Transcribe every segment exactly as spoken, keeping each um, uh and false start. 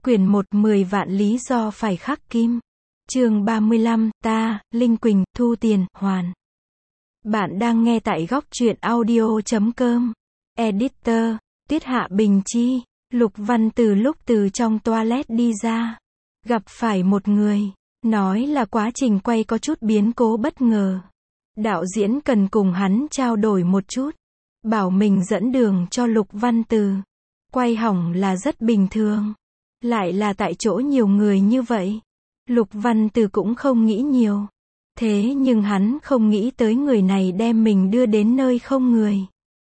Quyển một mười vạn lý do phải khắc kim. Chương ba mươi lăm, ta, Linh Quỳnh, thu tiền, hoàn. Bạn đang nghe tại góc truyện audio chấm com. Editor, Tiết Hạ Bình Chi. Lục Văn từ lúc từ trong toilet đi ra, gặp phải một người, nói là quá trình quay có chút biến cố bất ngờ. Đạo diễn cần cùng hắn trao đổi một chút, bảo mình dẫn đường cho Lục Văn Từ. Quay hỏng là rất bình thường, lại là tại chỗ nhiều người như vậy. Lục Văn Từ cũng không nghĩ nhiều. Thế nhưng hắn không nghĩ tới người này đem mình đưa đến nơi không người.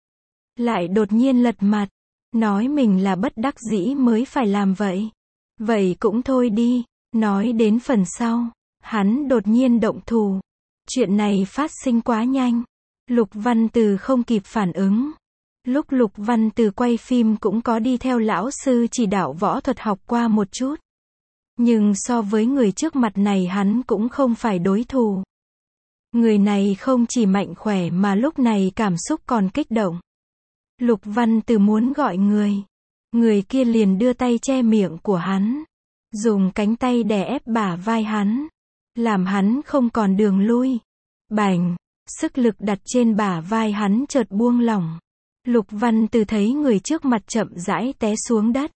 Lại đột nhiên lật mặt, nói mình là bất đắc dĩ mới phải làm vậy. Vậy cũng thôi đi. Nói đến phần sau, hắn đột nhiên động thủ. Chuyện này phát sinh quá nhanh. Lục Văn Từ không kịp phản ứng. Lúc Lục Văn Từ quay phim cũng có đi theo lão sư chỉ đạo võ thuật học qua một chút. Nhưng so với người trước mặt này hắn cũng không phải đối thủ. Người này không chỉ mạnh khỏe mà lúc này cảm xúc còn kích động. Lục Văn Từ muốn gọi người. Người kia liền đưa tay che miệng của hắn. Dùng cánh tay đè ép bả vai hắn. Làm hắn không còn đường lui. Bành, sức lực đặt trên bả vai hắn chợt buông lỏng. Lục Văn Từ thấy người trước mặt chậm rãi té xuống đất.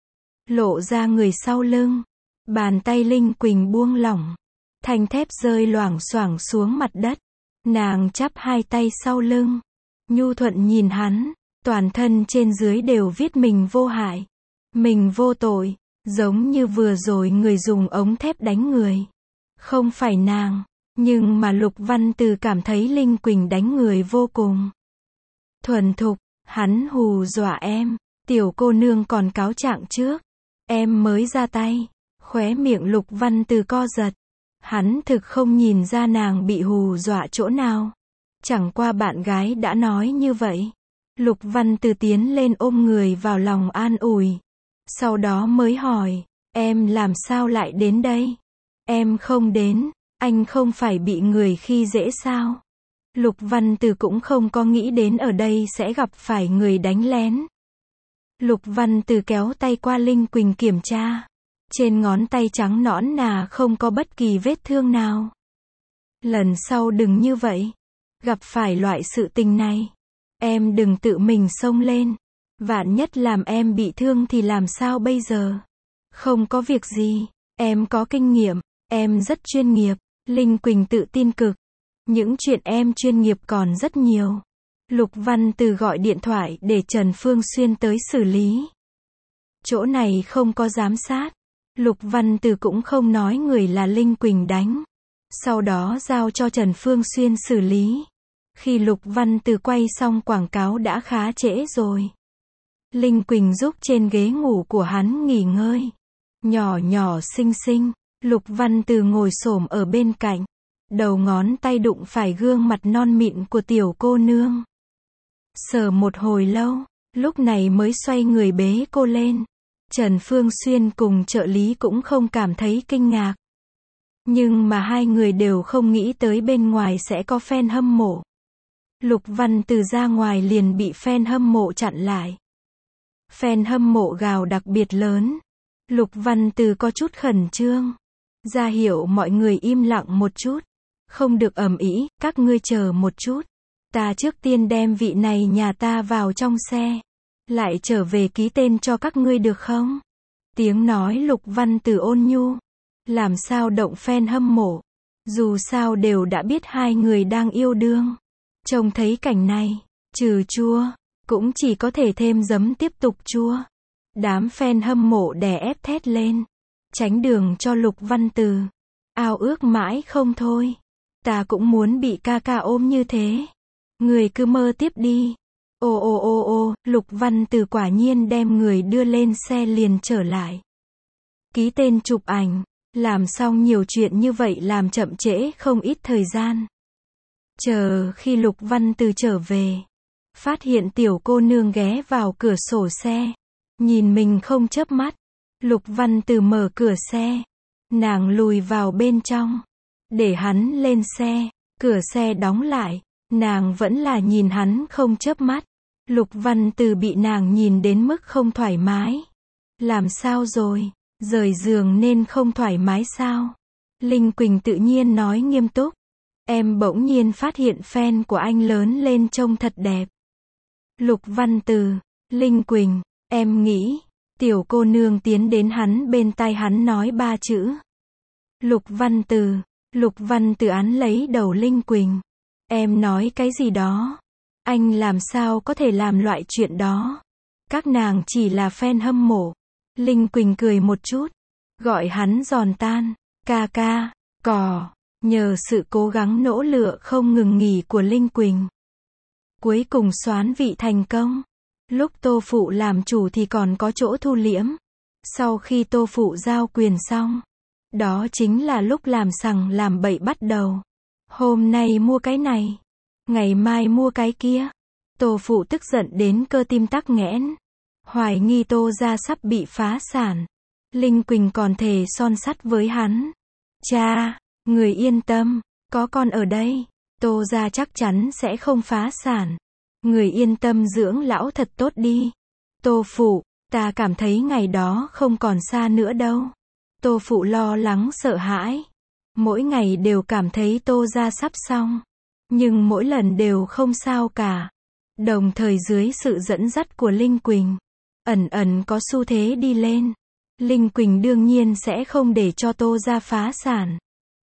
Lộ ra người sau lưng. Bàn tay Linh Quỳnh buông lỏng. Thanh thép rơi loảng xoảng xuống mặt đất. Nàng chắp hai tay sau lưng. Nhu thuận nhìn hắn. Toàn thân trên dưới đều viết mình vô hại. Mình vô tội. Giống như vừa rồi người dùng ống thép đánh người. Không phải nàng. Nhưng mà Lục Văn Từ cảm thấy Linh Quỳnh đánh người vô cùng thuần thục. Hắn hù dọa em. Tiểu cô nương còn cáo trạng trước. Em mới ra tay. Khóe miệng Lục Văn Từ co giật. Hắn thực không nhìn ra nàng bị hù dọa chỗ nào. Chẳng qua bạn gái đã nói như vậy. Lục Văn Từ tiến lên ôm người vào lòng an ủi. Sau đó mới hỏi, em làm sao lại đến đây? Em không đến, anh không phải bị người khi dễ sao? Lục Văn Từ cũng không có nghĩ đến ở đây sẽ gặp phải người đánh lén. Lục Văn Từ kéo tay qua Linh Quỳnh kiểm tra. Trên ngón tay trắng nõn nà không có bất kỳ vết thương nào. Lần sau đừng như vậy. Gặp phải loại sự tình này, em đừng tự mình xông lên. Vạn nhất làm em bị thương thì làm sao bây giờ? Không có việc gì, em có kinh nghiệm, em rất chuyên nghiệp. Linh Quỳnh tự tin cực. Những chuyện em chuyên nghiệp còn rất nhiều. Lục Văn Từ gọi điện thoại để Trần Phương Xuyên tới xử lý. Chỗ này không có giám sát. Lục Văn Từ cũng không nói người là Linh Quỳnh đánh. Sau đó giao cho Trần Phương Xuyên xử lý. Khi Lục Văn Từ quay xong quảng cáo đã khá trễ rồi. Linh Quỳnh giúp trên ghế ngủ của hắn nghỉ ngơi. Nhỏ nhỏ xinh xinh. Lục Văn Từ ngồi xổm ở bên cạnh. Đầu ngón tay đụng phải gương mặt non mịn của tiểu cô nương. Sờ một hồi lâu, lúc này mới xoay người bế cô lên. Trần Phương Xuyên cùng trợ lý cũng không cảm thấy kinh ngạc. Nhưng mà hai người đều không nghĩ tới bên ngoài sẽ có fan hâm mộ. Lục Văn Từ ra ngoài liền bị fan hâm mộ chặn lại. Fan hâm mộ gào đặc biệt lớn. Lục Văn Từ có chút khẩn trương. Ra hiệu mọi người im lặng một chút. Không được ầm ĩ, các ngươi chờ một chút. Ta trước tiên đem vị này nhà ta vào trong xe. Lại trở về ký tên cho các ngươi được không? Tiếng nói Lục Văn Từ ôn nhu. Làm sao động fan hâm mộ. Dù sao đều đã biết hai người đang yêu đương. Trông thấy cảnh này, trừ chua, cũng chỉ có thể thêm giấm tiếp tục chua. Đám fan hâm mộ đè ép thét lên. Tránh đường cho Lục Văn Từ. Ao ước mãi không thôi. Ta cũng muốn bị ca ca ôm như thế. Người cứ mơ tiếp đi. Ô ô ô ô, Lục Văn Từ quả nhiên đem người đưa lên xe liền trở lại. Ký tên chụp ảnh. Làm xong nhiều chuyện như vậy làm chậm trễ không ít thời gian. Chờ khi Lục Văn Từ trở về. Phát hiện tiểu cô nương ghé vào cửa sổ xe. Nhìn mình không chớp mắt. Lục Văn Từ mở cửa xe. Nàng lùi vào bên trong. Để hắn lên xe. Cửa xe đóng lại. Nàng vẫn là nhìn hắn không chớp mắt. Lục Văn Từ bị nàng nhìn đến mức không thoải mái. Làm sao rồi? Rời giường nên không thoải mái sao? Linh Quỳnh tự nhiên nói nghiêm túc. Em bỗng nhiên phát hiện fan của anh lớn lên trông thật đẹp. Lục Văn Từ, Linh Quỳnh, em nghĩ, tiểu cô nương tiến đến hắn bên tai hắn nói ba chữ. Lục Văn Từ, Lục Văn Từ án lấy đầu Linh Quỳnh. Em nói cái gì đó? Anh làm sao có thể làm loại chuyện đó? Các nàng chỉ là fan hâm mộ. Linh Quỳnh cười một chút, gọi hắn giòn tan, ca ca, cò, nhờ sự cố gắng nỗ lực không ngừng nghỉ của Linh Quỳnh. Cuối cùng xoán vị thành công. Lúc Tô Phụ làm chủ thì còn có chỗ thu liễm. Sau khi Tô Phụ giao quyền xong, đó chính là lúc làm sằng làm bậy bắt đầu. Hôm nay mua cái này, ngày mai mua cái kia. Tô Phụ tức giận đến cơ tim tắc nghẽn. Hoài nghi Tô gia sắp bị phá sản. Linh Quỳnh còn thề son sắt với hắn. Cha, người yên tâm, có con ở đây, Tô gia chắc chắn sẽ không phá sản. Người yên tâm dưỡng lão thật tốt đi. Tô Phụ, ta cảm thấy ngày đó không còn xa nữa đâu. Tô Phụ lo lắng sợ hãi. Mỗi ngày đều cảm thấy Tô gia sắp xong. Nhưng mỗi lần đều không sao cả. Đồng thời dưới sự dẫn dắt của Linh Quỳnh, ẩn ẩn có xu thế đi lên. Linh Quỳnh đương nhiên sẽ không để cho Tô gia phá sản.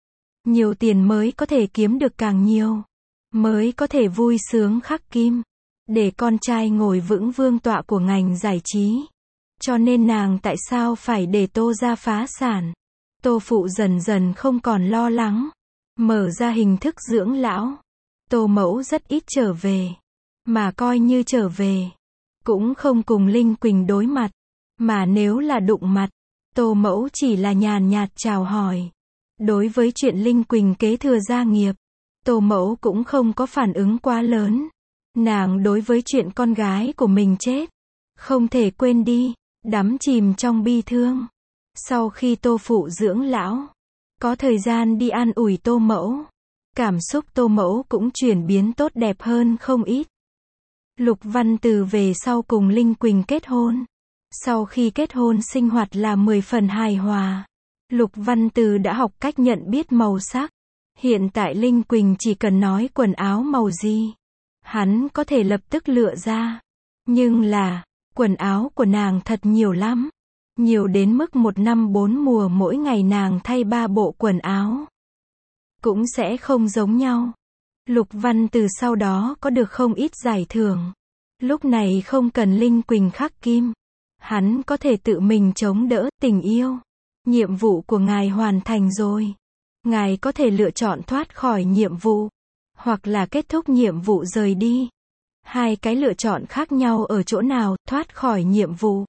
Nhiều tiền mới có thể kiếm được càng nhiều. Mới có thể vui sướng khắc kim. Để con trai ngồi vững vương tọa của ngành giải trí. Cho nên nàng tại sao phải để Tô gia phá sản? Tô Phụ dần dần không còn lo lắng. Mở ra hình thức dưỡng lão. Tô Mẫu rất ít trở về. Mà coi như trở về, cũng không cùng Linh Quỳnh đối mặt. Mà nếu là đụng mặt, Tô Mẫu chỉ là nhàn nhạt chào hỏi. Đối với chuyện Linh Quỳnh kế thừa gia nghiệp, Tô Mẫu cũng không có phản ứng quá lớn. Nàng đối với chuyện con gái của mình chết, không thể quên đi, đắm chìm trong bi thương. Sau khi Tô Phụ dưỡng lão, có thời gian đi an ủi Tô Mẫu. Cảm xúc Tô Mẫu cũng chuyển biến tốt đẹp hơn không ít. Lục Văn Từ về sau cùng Linh Quỳnh kết hôn. Sau khi kết hôn sinh hoạt là mười phần hài hòa. Lục Văn Từ đã học cách nhận biết màu sắc. Hiện tại Linh Quỳnh chỉ cần nói quần áo màu gì, hắn có thể lập tức lựa ra. Nhưng là, quần áo của nàng thật nhiều lắm. Nhiều đến mức một năm bốn mùa mỗi ngày nàng thay ba bộ quần áo. Cũng sẽ không giống nhau. Lục Văn Từ sau đó có được không ít giải thưởng. Lúc này không cần Linh Quỳnh khắc kim. Hắn có thể tự mình chống đỡ tình yêu. Nhiệm vụ của ngài hoàn thành rồi. Ngài có thể lựa chọn thoát khỏi nhiệm vụ. Hoặc là kết thúc nhiệm vụ rời đi. Hai cái lựa chọn khác nhau ở chỗ nào, thoát khỏi nhiệm vụ.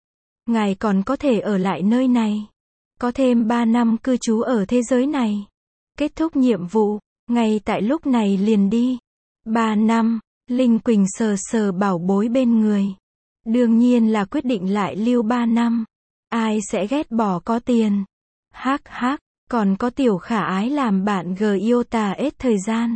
Ngài còn có thể ở lại nơi này. Có thêm ba năm cư trú ở thế giới này. Kết thúc nhiệm vụ, ngay tại lúc này liền đi. Ba năm, Linh Quỳnh sờ sờ bảo bối bên người. Đương nhiên là quyết định lại lưu ba năm. Ai sẽ ghét bỏ có tiền. Hắc hắc, còn có tiểu khả ái làm bạn gờ yêu tà ết thời gian.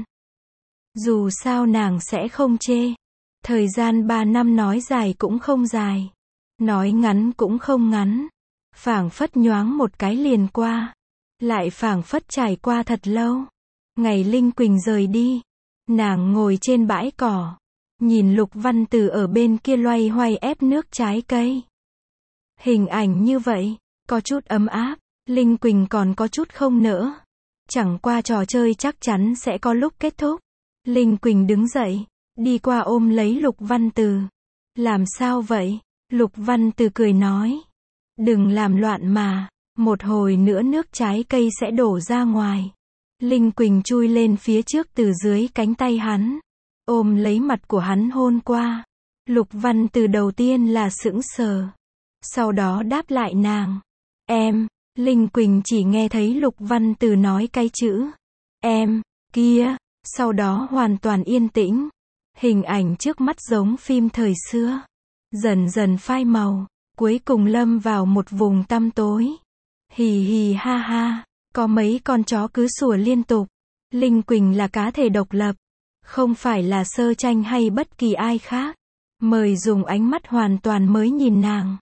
Dù sao nàng sẽ không chê. Thời gian ba năm nói dài cũng không dài. Nói ngắn cũng không ngắn. Phảng phất nhoáng một cái liền qua. Lại phảng phất trải qua thật lâu. Ngày Linh Quỳnh rời đi, nàng ngồi trên bãi cỏ, nhìn Lục Văn Từ ở bên kia loay hoay ép nước trái cây. Hình ảnh như vậy, có chút ấm áp, Linh Quỳnh còn có chút không nỡ. Chẳng qua trò chơi chắc chắn sẽ có lúc kết thúc. Linh Quỳnh đứng dậy, đi qua ôm lấy Lục Văn Từ. Làm sao vậy? Lục Văn Từ cười nói. Đừng làm loạn mà, một hồi nữa nước trái cây sẽ đổ ra ngoài. Linh Quỳnh chui lên phía trước từ dưới cánh tay hắn, ôm lấy mặt của hắn hôn qua. Lục Văn Từ đầu tiên là sững sờ, sau đó đáp lại nàng. Em, Linh Quỳnh chỉ nghe thấy Lục Văn Từ nói cái chữ em, kia, sau đó hoàn toàn yên tĩnh. Hình ảnh trước mắt giống phim thời xưa, dần dần phai màu, cuối cùng lâm vào một vùng tăm tối. Hì hì ha ha, có mấy con chó cứ sủa liên tục. Linh Quỳnh là cá thể độc lập, không phải là Sơ Tranh hay bất kỳ ai khác. Mời dùng ánh mắt hoàn toàn mới nhìn nàng.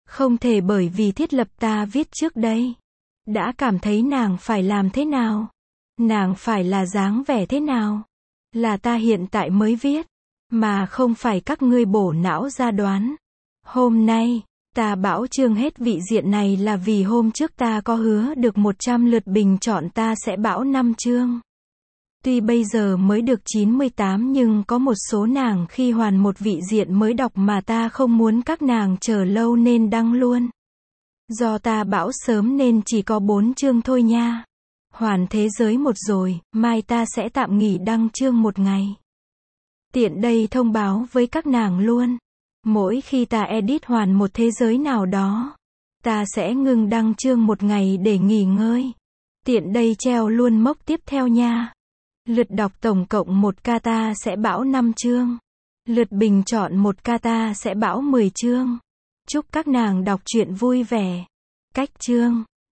Không thể bởi vì thiết lập ta viết trước đây. Đã cảm thấy nàng phải làm thế nào? Nàng phải là dáng vẻ thế nào? Là ta hiện tại mới viết. Mà không phải các ngươi bổ não ra đoán. Hôm nay, ta bảo chương hết vị diện này là vì hôm trước ta có hứa được một trăm lượt bình chọn ta sẽ bảo năm chương. Tuy bây giờ mới được chín mươi tám nhưng có một số nàng khi hoàn một vị diện mới đọc mà ta không muốn các nàng chờ lâu nên đăng luôn. Do ta bảo sớm nên chỉ có bốn chương thôi nha. Hoàn thế giới một rồi, mai ta sẽ tạm nghỉ đăng chương một ngày. Tiện đây thông báo với các nàng luôn. Mỗi khi ta edit hoàn một thế giới nào đó, ta sẽ ngừng đăng chương một ngày để nghỉ ngơi. Tiện đây treo luôn mốc tiếp theo nha. Lượt đọc tổng cộng một ca ta sẽ bảo năm chương. Lượt bình chọn một ca ta sẽ bảo mười chương. Chúc các nàng đọc truyện vui vẻ. Cách chương